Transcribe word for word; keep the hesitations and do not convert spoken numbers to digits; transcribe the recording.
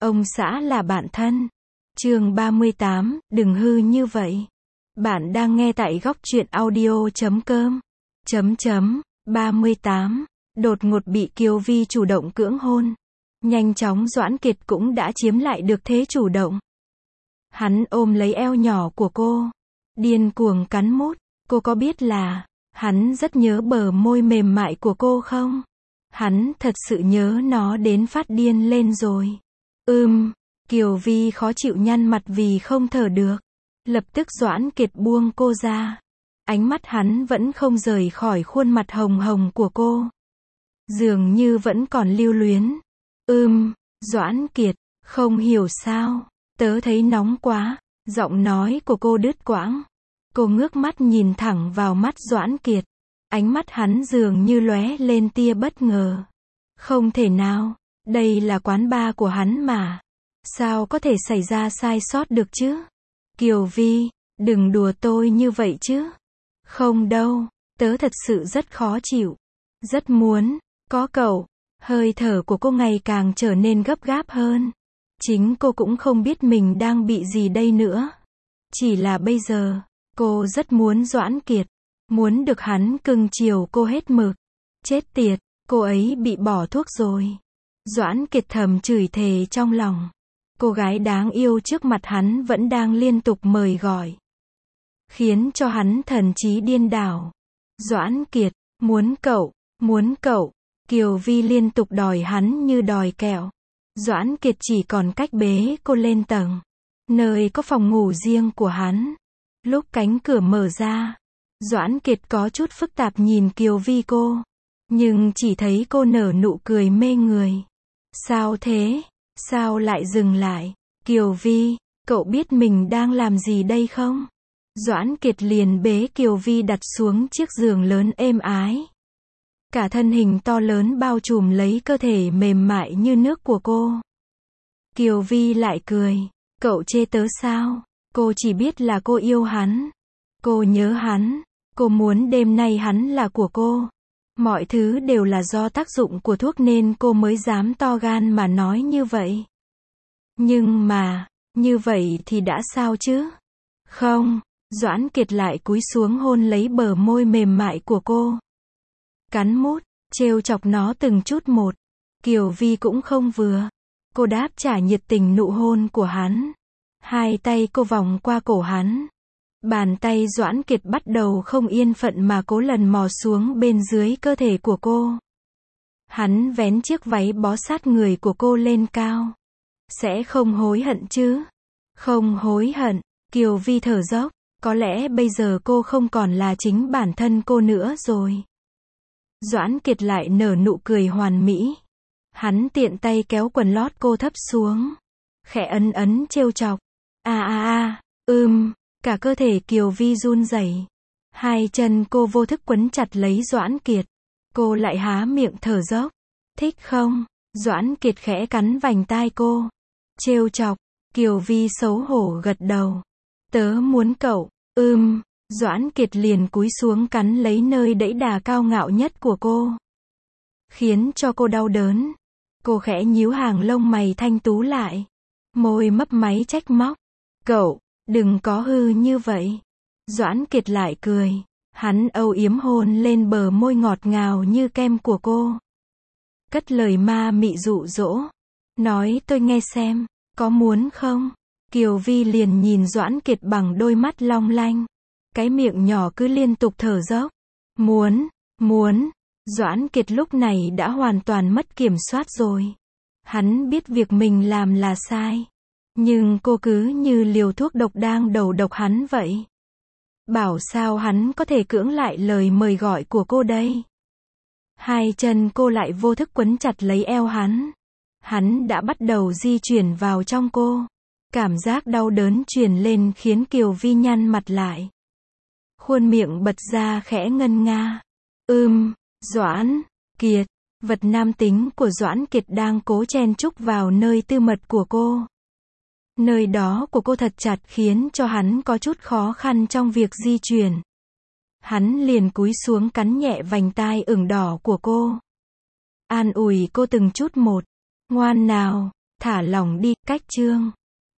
Ông xã là bạn thân. Chương ba mươi tám, đừng hư như vậy. Bạn đang nghe tại góc truyện audio chấm com. Chấm chấm, ba mươi tám. Đột ngột bị Kiều Vi chủ động cưỡng hôn. Nhanh chóng Doãn Kiệt cũng đã chiếm lại được thế chủ động. Hắn ôm lấy eo nhỏ của cô. Điên cuồng cắn mút. Cô có biết là, hắn rất nhớ bờ môi mềm mại của cô không? Hắn thật sự nhớ nó đến phát điên lên rồi. Ừm, Kiều Vi khó chịu nhăn mặt vì không thở được. Lập tức Doãn Kiệt buông cô ra. Ánh mắt hắn vẫn không rời khỏi khuôn mặt hồng hồng của cô. Dường như vẫn còn lưu luyến. Ừm, Doãn Kiệt, không hiểu sao, tớ thấy nóng quá. Giọng nói của cô đứt quãng. Cô ngước mắt nhìn thẳng vào mắt Doãn Kiệt. Ánh mắt hắn dường như lóe lên tia bất ngờ. Không thể nào, đây là quán bar của hắn mà. Sao có thể xảy ra sai sót được chứ? Kiều Vi, đừng đùa tôi như vậy chứ. Không đâu, tớ thật sự rất khó chịu. Rất muốn, có cậu. Hơi thở của cô ngày càng trở nên gấp gáp hơn. Chính cô cũng không biết mình đang bị gì đây nữa. Chỉ là bây giờ, cô rất muốn Doãn Kiệt. Muốn được hắn cưng chiều cô hết mực. Chết tiệt, cô ấy bị bỏ thuốc rồi. Doãn Kiệt thầm chửi thề trong lòng. Cô gái đáng yêu trước mặt hắn vẫn đang liên tục mời gọi. Khiến cho hắn thần trí điên đảo. Doãn Kiệt, muốn cậu, muốn cậu. Kiều Vi liên tục đòi hắn như đòi kẹo. Doãn Kiệt chỉ còn cách bế cô lên tầng. Nơi có phòng ngủ riêng của hắn. Lúc cánh cửa mở ra. Doãn Kiệt có chút phức tạp nhìn Kiều Vi cô. Nhưng chỉ thấy cô nở nụ cười mê người. Sao thế? Sao lại dừng lại? Kiều Vi, cậu biết mình đang làm gì đây không? Doãn Kiệt liền bế Kiều Vi đặt xuống chiếc giường lớn êm ái. Cả thân hình to lớn bao trùm lấy cơ thể mềm mại như nước của cô. Kiều Vi lại cười. Cậu chê tớ sao? Cô chỉ biết là cô yêu hắn. Cô nhớ hắn. Cô muốn đêm nay hắn là của cô. Mọi thứ đều là do tác dụng của thuốc nên cô mới dám to gan mà nói như vậy. Nhưng mà, như vậy thì đã sao chứ? Không, Doãn Kiệt lại cúi xuống hôn lấy bờ môi mềm mại của cô. Cắn mút, trêu chọc nó từng chút một. Kiều Vi cũng không vừa. Cô đáp trả nhiệt tình nụ hôn của hắn. Hai tay cô vòng qua cổ hắn. Bàn tay Doãn Kiệt bắt đầu không yên phận mà cố lần mò xuống bên dưới cơ thể của cô. Hắn vén chiếc váy bó sát người của cô lên cao. Sẽ không hối hận chứ? Không hối hận. Kiều Vi thở dốc. Có lẽ bây giờ cô không còn là chính bản thân cô nữa rồi. Doãn Kiệt lại nở nụ cười hoàn mỹ. Hắn tiện tay kéo quần lót cô thấp xuống. Khẽ ấn ấn trêu chọc. A a a, ưm. Cả cơ thể Kiều Vi run rẩy. Hai chân cô vô thức quấn chặt lấy Doãn Kiệt. Cô lại há miệng thở dốc. Thích không? Doãn Kiệt khẽ cắn vành tai cô. Trêu chọc. Kiều Vi xấu hổ gật đầu. Tớ muốn cậu. Ưm. Doãn Kiệt liền cúi xuống cắn lấy nơi đẫy đà cao ngạo nhất của cô. Khiến cho cô đau đớn. Cô khẽ nhíu hàng lông mày thanh tú lại. Môi mấp máy trách móc. Cậu, đừng có hư như vậy. Doãn Kiệt lại cười. Hắn âu yếm hôn lên bờ môi ngọt ngào như kem của cô. Cất lời ma mị dụ dỗ. Nói tôi nghe xem, có muốn không? Kiều Vi liền nhìn Doãn Kiệt bằng đôi mắt long lanh. Cái miệng nhỏ cứ liên tục thở dốc. Muốn, muốn. Doãn Kiệt lúc này đã hoàn toàn mất kiểm soát rồi. Hắn biết việc mình làm là sai. Nhưng cô cứ như liều thuốc độc đang đầu độc hắn vậy. Bảo sao hắn có thể cưỡng lại lời mời gọi của cô đây. Hai chân cô lại vô thức quấn chặt lấy eo hắn. Hắn đã bắt đầu di chuyển vào trong cô. Cảm giác đau đớn truyền lên khiến Kiều Vi nhăn mặt lại. Khuôn miệng bật ra khẽ ngân nga. Ưm, Doãn Kiệt. Vật nam tính của Doãn Kiệt đang cố chen chúc vào nơi tư mật của cô. Nơi đó của cô thật chặt khiến cho hắn có chút khó khăn trong việc di chuyển. Hắn liền cúi xuống cắn nhẹ vành tai ửng đỏ của cô. An ủi cô từng chút một. Ngoan nào, Thả lỏng đi, cách chương.